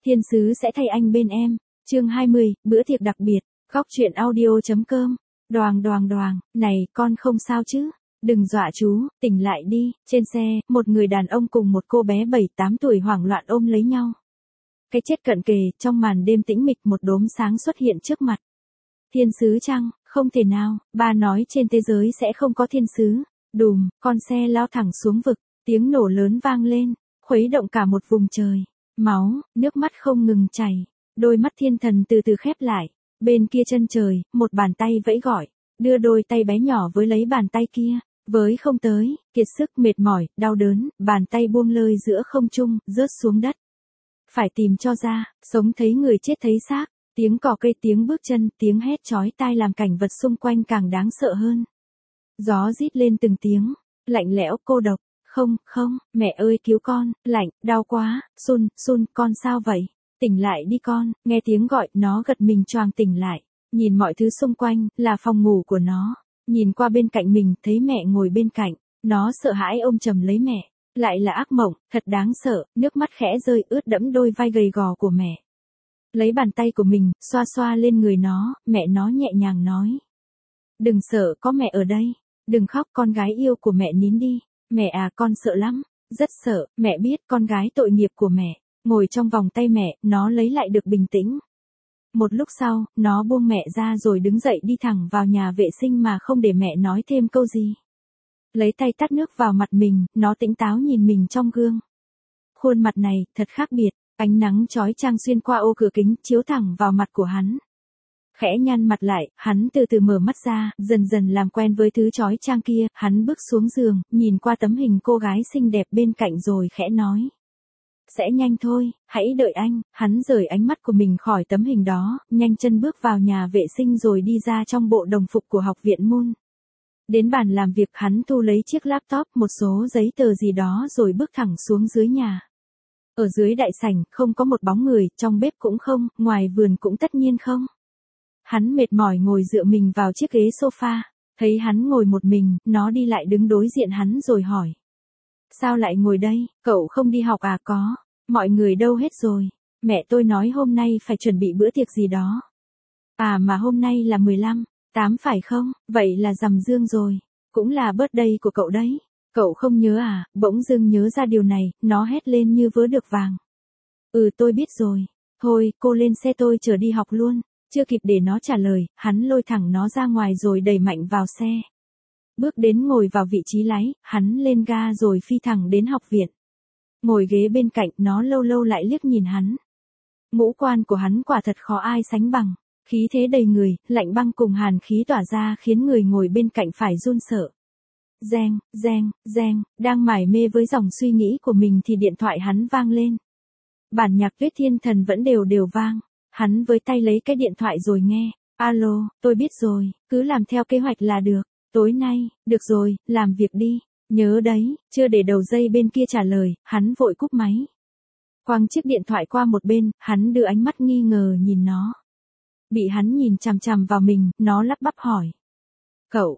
Thiên sứ sẽ thay anh bên em. Chương 20, bữa tiệc đặc biệt. Góc truyện audio.com. Đoàng đoàng đoàng, này, con không sao chứ? Đừng dọa chú, tỉnh lại đi. Trên xe, một người đàn ông cùng một cô bé 7-8 tuổi hoảng loạn ôm lấy nhau. Cái chết cận kề, trong màn đêm tĩnh mịch một đốm sáng xuất hiện trước mặt. Thiên sứ chăng? Không thể nào, ba nói trên thế giới sẽ không có thiên sứ. Đùm, con xe lao thẳng xuống vực, tiếng nổ lớn vang lên, khuấy động cả một vùng trời. Máu, nước mắt không ngừng chảy, đôi mắt thiên thần từ từ khép lại. Bên kia chân trời, một bàn tay vẫy gọi, đưa đôi tay bé nhỏ với lấy bàn tay kia, với không tới, kiệt sức mệt mỏi, đau đớn, bàn tay buông lơi giữa không trung, rớt xuống đất. Phải tìm cho ra, sống thấy người chết thấy xác, tiếng cò cây, tiếng bước chân, tiếng hét chói tai làm cảnh vật xung quanh càng đáng sợ hơn. Gió rít lên từng tiếng, lạnh lẽo, cô độc. Không, không, mẹ ơi cứu con, lạnh, đau quá, Sun, con sao vậy? Tỉnh lại đi con, nghe tiếng gọi, nó gật mình choàng tỉnh lại, nhìn mọi thứ xung quanh, là phòng ngủ của nó, nhìn qua bên cạnh mình, thấy mẹ ngồi bên cạnh, nó sợ hãi ôm chầm lấy mẹ, lại là ác mộng, thật đáng sợ, nước mắt khẽ rơi ướt đẫm đôi vai gầy gò của mẹ. Lấy bàn tay của mình, xoa xoa lên người nó, mẹ nó nhẹ nhàng nói. Đừng sợ, có mẹ ở đây, đừng khóc con gái yêu của mẹ, nín đi. Mẹ à, con sợ lắm, rất sợ, mẹ biết con gái tội nghiệp của mẹ. Ngồi trong vòng tay mẹ, nó lấy lại được bình tĩnh. Một lúc sau, nó buông mẹ ra rồi đứng dậy đi thẳng vào nhà vệ sinh mà không để mẹ nói thêm câu gì. Lấy tay tát nước vào mặt mình, nó tỉnh táo nhìn mình trong gương. Khuôn mặt này, thật khác biệt, ánh nắng chói chang xuyên qua ô cửa kính, chiếu thẳng vào mặt của hắn. Khẽ nhăn mặt lại, hắn từ từ mở mắt ra, dần dần làm quen với thứ chói chang kia, hắn bước xuống giường, nhìn qua tấm hình cô gái xinh đẹp bên cạnh rồi khẽ nói. Sẽ nhanh thôi, hãy đợi anh, hắn rời ánh mắt của mình khỏi tấm hình đó, nhanh chân bước vào nhà vệ sinh rồi đi ra trong bộ đồng phục của học viện Moon. Đến bàn làm việc hắn thu lấy chiếc laptop, một số giấy tờ gì đó rồi bước thẳng xuống dưới nhà. Ở dưới đại sảnh, không có một bóng người, trong bếp cũng không, ngoài vườn cũng tất nhiên không. Hắn mệt mỏi ngồi dựa mình vào chiếc ghế sofa, thấy hắn ngồi một mình, nó đi lại đứng đối diện hắn rồi hỏi. Sao lại ngồi đây, cậu không đi học à? Có, mọi người đâu hết rồi? Mẹ tôi nói hôm nay phải chuẩn bị bữa tiệc gì đó. À mà hôm nay là 15/8 phải không? Vậy là rằm dương rồi, cũng là birthday của cậu đấy. Cậu không nhớ à? Bỗng dưng nhớ ra điều này, nó hét lên như vớ được vàng. Ừ tôi biết rồi, thôi cô lên xe tôi chở đi học luôn. Chưa kịp để nó trả lời, hắn lôi thẳng nó ra ngoài rồi đẩy mạnh vào xe. Bước đến ngồi vào vị trí lái, hắn lên ga rồi phi thẳng đến học viện. Ngồi ghế bên cạnh, nó lâu lâu lại liếc nhìn hắn. Ngũ quan của hắn quả thật khó ai sánh bằng. Khí thế đầy người, lạnh băng cùng hàn khí tỏa ra khiến người ngồi bên cạnh phải run sợ. Reng, đang mải mê với dòng suy nghĩ của mình thì điện thoại hắn vang lên. Bản nhạc Tuyết Thiên Thần vẫn đều vang. Hắn với tay lấy cái điện thoại rồi nghe. Alo, tôi biết rồi, cứ làm theo kế hoạch là được. Tối nay, được rồi, làm việc đi. Nhớ đấy, chưa để đầu dây bên kia trả lời, hắn vội cúp máy. Quăng chiếc điện thoại qua một bên, hắn đưa ánh mắt nghi ngờ nhìn nó. Bị hắn nhìn chằm chằm vào mình, nó lắp bắp hỏi. Cậu,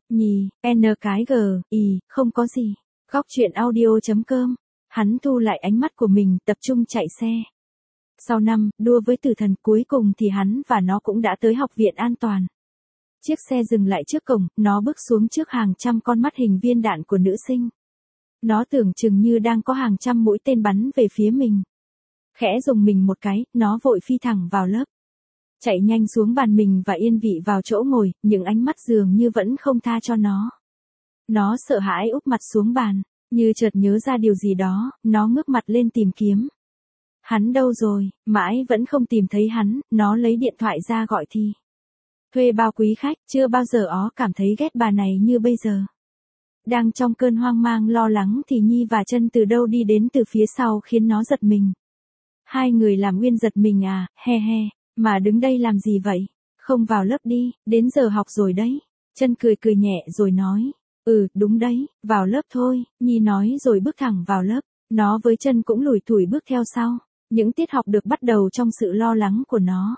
không có gì. Góc truyện audio.com. Hắn thu lại ánh mắt của mình, tập trung chạy xe. Sau năm, đua với tử thần cuối cùng thì hắn và nó cũng đã tới học viện an toàn. Chiếc xe dừng lại trước cổng, nó bước xuống trước hàng trăm con mắt hình viên đạn của nữ sinh. Nó tưởng chừng như đang có hàng trăm mũi tên bắn về phía mình. Khẽ rùng mình một cái, nó vội phi thẳng vào lớp. Chạy nhanh xuống bàn mình và yên vị vào chỗ ngồi, những ánh mắt dường như vẫn không tha cho nó. Nó sợ hãi úp mặt xuống bàn, như chợt nhớ ra điều gì đó, nó ngước mặt lên tìm kiếm. Hắn đâu rồi, mãi vẫn không tìm thấy hắn, nó lấy điện thoại ra gọi Thi. Thuê bao quý khách, chưa bao giờ ó cảm thấy ghét bà này như bây giờ. Đang trong cơn hoang mang lo lắng thì Nhi và Chân từ đâu đi đến từ phía sau khiến nó giật mình. Hai người làm Nguyên giật mình à, he, mà đứng đây làm gì vậy? Không vào lớp đi, đến giờ học rồi đấy. Chân cười nhẹ rồi nói, đúng đấy, vào lớp thôi, Nhi nói rồi bước thẳng vào lớp. Nó với Chân cũng lủi thủi bước theo sau. Những tiết học được bắt đầu trong sự lo lắng của nó.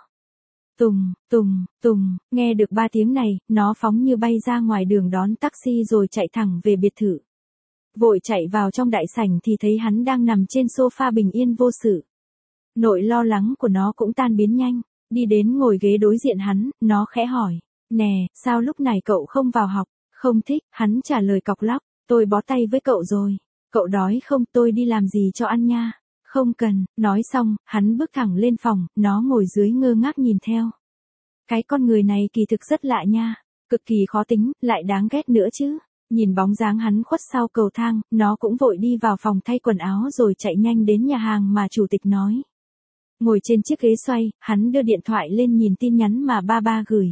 Tùng, nghe được 3 tiếng này, nó phóng như bay ra ngoài đường đón taxi rồi chạy thẳng về biệt thự. Vội chạy vào trong đại sảnh thì thấy hắn đang nằm trên sofa bình yên vô sự. Nỗi lo lắng của nó cũng tan biến nhanh, đi đến ngồi ghế đối diện hắn, nó khẽ hỏi, nè, sao lúc này cậu không vào học? Không thích, hắn trả lời cọc lóc, tôi bó tay với cậu rồi. Cậu đói không, tôi đi làm gì cho ăn nha. Không cần, nói xong, hắn bước thẳng lên phòng, nó ngồi dưới ngơ ngác nhìn theo. Cái con người này kỳ thực rất lạ nha, cực kỳ khó tính, lại đáng ghét nữa chứ. Nhìn bóng dáng hắn khuất sau cầu thang, nó cũng vội đi vào phòng thay quần áo rồi chạy nhanh đến nhà hàng mà chủ tịch nói. Ngồi trên chiếc ghế xoay, hắn đưa điện thoại lên nhìn tin nhắn mà ba gửi.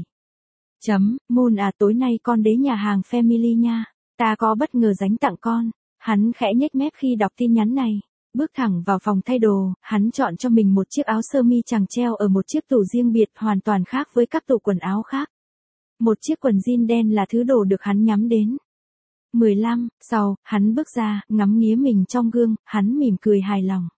Moon à, tối nay con đến nhà hàng Family nha, ta có bất ngờ dành tặng con. Hắn khẽ nhếch mép khi đọc tin nhắn này. Bước thẳng vào phòng thay đồ, hắn chọn cho mình một chiếc áo sơ mi chằng treo ở một chiếc tủ riêng biệt hoàn toàn khác với các tủ quần áo khác. Một chiếc quần jean đen là thứ đồ được hắn nhắm đến. 15, sau, hắn bước ra, ngắm nghía mình trong gương, hắn mỉm cười hài lòng.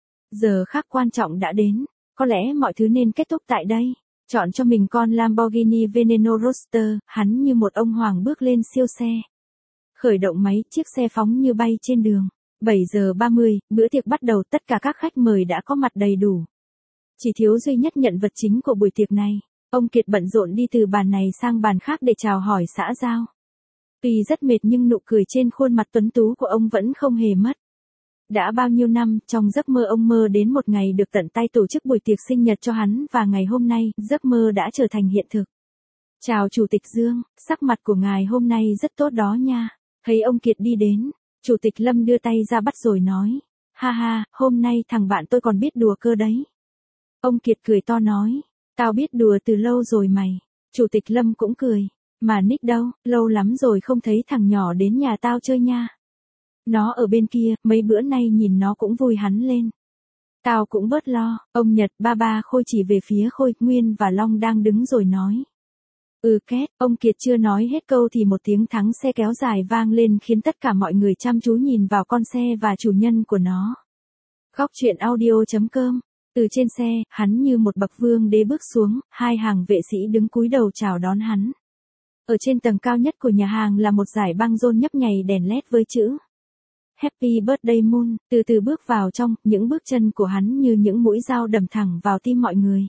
Giờ khắc quan trọng đã đến, có lẽ mọi thứ nên kết thúc tại đây. Chọn cho mình con Lamborghini Veneno Roadster, hắn như một ông hoàng bước lên siêu xe. Khởi động máy, chiếc xe phóng như bay trên đường. 7 giờ 30, bữa tiệc bắt đầu, tất cả các khách mời đã có mặt đầy đủ. Chỉ thiếu duy nhất nhận vật chính của buổi tiệc này. Ông Kiệt bận rộn đi từ bàn này sang bàn khác để chào hỏi xã giao. Tuy rất mệt nhưng nụ cười trên khuôn mặt tuấn tú của ông vẫn không hề mất. Đã bao nhiêu năm, trong giấc mơ ông mơ đến một ngày được tận tay tổ chức buổi tiệc sinh nhật cho hắn và ngày hôm nay, giấc mơ đã trở thành hiện thực. Chào Chủ tịch Dương, sắc mặt của ngài hôm nay rất tốt đó nha. Thấy ông Kiệt đi đến, Chủ tịch Lâm đưa tay ra bắt rồi nói. Ha ha, hôm nay thằng bạn tôi còn biết đùa cơ đấy. Ông Kiệt cười to nói. Tao biết đùa từ lâu rồi mày. Chủ tịch Lâm cũng cười. Mà Nick đâu, lâu lắm rồi không thấy thằng nhỏ đến nhà tao chơi nha. Nó ở bên kia, mấy bữa nay nhìn nó cũng vui hắn lên. Tao cũng bớt lo, ông Nhật ba Khôi chỉ về phía Khôi, Nguyên và Long đang đứng rồi nói. Két, ông Kiệt chưa nói hết câu thì một tiếng thắng xe kéo dài vang lên khiến tất cả mọi người chăm chú nhìn vào con xe và chủ nhân của nó. Góc truyện audio.com. Từ trên xe, hắn như một bậc vương đế bước xuống, hai hàng vệ sĩ đứng cúi đầu chào đón hắn. Ở trên tầng cao nhất của nhà hàng là một dải băng rôn nhấp nháy đèn led với chữ Happy Birthday Moon, từ từ bước vào trong, những bước chân của hắn như những mũi dao đâm thẳng vào tim mọi người.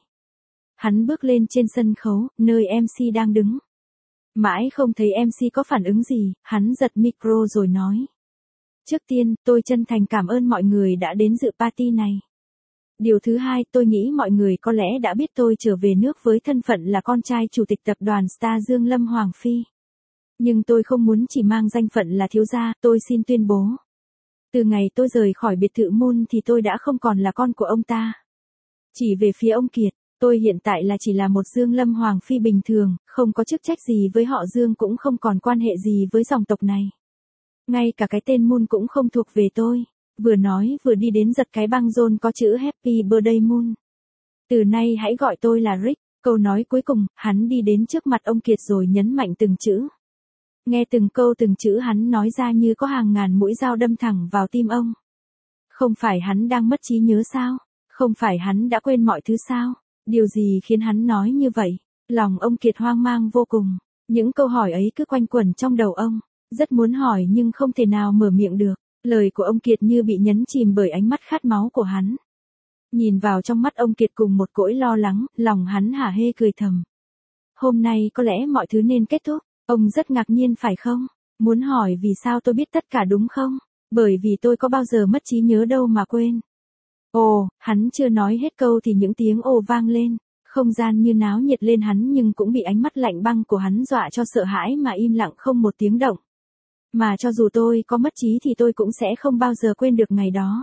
Hắn bước lên trên sân khấu, nơi MC đang đứng. Mãi không thấy MC có phản ứng gì, hắn giật micro rồi nói. Trước tiên, tôi chân thành cảm ơn mọi người đã đến dự party này. Điều thứ hai, tôi nghĩ mọi người có lẽ đã biết tôi trở về nước với thân phận là con trai chủ tịch tập đoàn Star Dương Lâm Hoàng Phi. Nhưng tôi không muốn chỉ mang danh phận là thiếu gia, tôi xin tuyên bố. Từ ngày tôi rời khỏi biệt thự Moon thì tôi đã không còn là con của ông ta. Chỉ về phía ông Kiệt, tôi hiện tại là chỉ là một Dương Lâm Hoàng Phi bình thường, không có chức trách gì với họ Dương cũng không còn quan hệ gì với dòng tộc này. Ngay cả cái tên Moon cũng không thuộc về tôi. Vừa nói vừa đi đến giật cái băng rôn có chữ Happy Birthday Moon. Từ nay hãy gọi tôi là Rick. Câu nói cuối cùng, hắn đi đến trước mặt ông Kiệt rồi nhấn mạnh từng chữ. Nghe từng câu từng chữ hắn nói ra như có hàng ngàn mũi dao đâm thẳng vào tim ông. Không phải hắn đang mất trí nhớ sao? Không phải hắn đã quên mọi thứ sao? Điều gì khiến hắn nói như vậy? Lòng ông Kiệt hoang mang vô cùng. Những câu hỏi ấy cứ quanh quẩn trong đầu ông. Rất muốn hỏi nhưng không thể nào mở miệng được. Lời của ông Kiệt như bị nhấn chìm bởi ánh mắt khát máu của hắn. Nhìn vào trong mắt ông Kiệt cùng một cỗi lo lắng, lòng hắn hả hê cười thầm. Hôm nay có lẽ mọi thứ nên kết thúc. Ông rất ngạc nhiên phải không? Muốn hỏi vì sao tôi biết tất cả đúng không? Bởi vì tôi có bao giờ mất trí nhớ đâu mà quên. Ồ, hắn chưa nói hết câu thì những tiếng ồ vang lên. Không gian như náo nhiệt lên hắn nhưng cũng bị ánh mắt lạnh băng của hắn dọa cho sợ hãi mà im lặng không một tiếng động. Mà cho dù tôi có mất trí thì tôi cũng sẽ không bao giờ quên được ngày đó.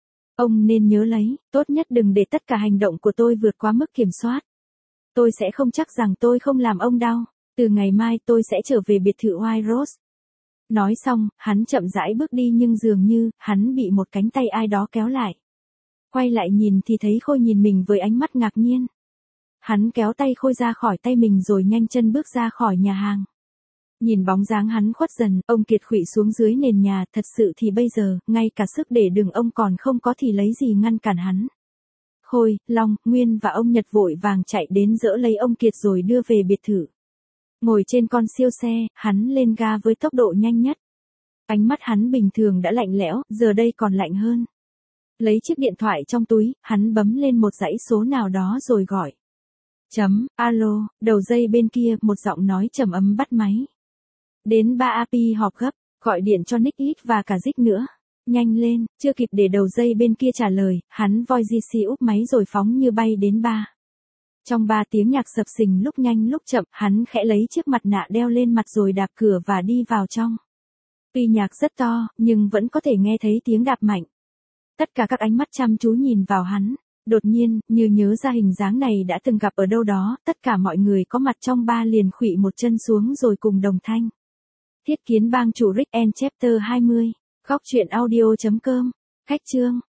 Ông nên nhớ lấy, tốt nhất đừng để tất cả hành động của tôi vượt quá mức kiểm soát. Tôi sẽ không chắc rằng tôi không làm ông đau. Từ ngày mai tôi sẽ trở về biệt thự White Rose. Nói xong, hắn chậm rãi bước đi nhưng dường như, hắn bị một cánh tay ai đó kéo lại. Quay lại nhìn thì thấy Khôi nhìn mình với ánh mắt ngạc nhiên. Hắn kéo tay Khôi ra khỏi tay mình rồi nhanh chân bước ra khỏi nhà hàng. Nhìn bóng dáng hắn khuất dần, ông Kiệt khuỵu xuống dưới nền nhà, thật sự thì bây giờ, ngay cả sức để đường ông còn không có thì lấy gì ngăn cản hắn. Khôi, Long, Nguyên và ông Nhật vội vàng chạy đến dỡ lấy ông Kiệt rồi đưa về biệt thự. Ngồi trên con siêu xe, hắn lên ga với tốc độ nhanh nhất. Ánh mắt hắn bình thường đã lạnh lẽo, giờ đây còn lạnh hơn. Lấy chiếc điện thoại trong túi, hắn bấm lên một dãy số nào đó rồi gọi. Alo, đầu dây bên kia, một giọng nói trầm ấm bắt máy. Đến 3AP họp gấp, gọi điện cho Nick Ít và cả Dích nữa. Nhanh lên, chưa kịp để đầu dây bên kia trả lời, hắn voi GC úp máy rồi phóng như bay đến ba. Trong 3 tiếng nhạc sập sình lúc nhanh lúc chậm, hắn khẽ lấy chiếc mặt nạ đeo lên mặt rồi đạp cửa và đi vào trong. Tuy nhạc rất to, nhưng vẫn có thể nghe thấy tiếng đạp mạnh. Tất cả các ánh mắt chăm chú nhìn vào hắn. Đột nhiên, như nhớ ra hình dáng này đã từng gặp ở đâu đó, tất cả mọi người có mặt trong ba liền khuỵu một chân xuống rồi cùng đồng thanh. Thiết Kiến Bang chủ Rick and Chapter 20. Góc truyện audio.com. Khách chương.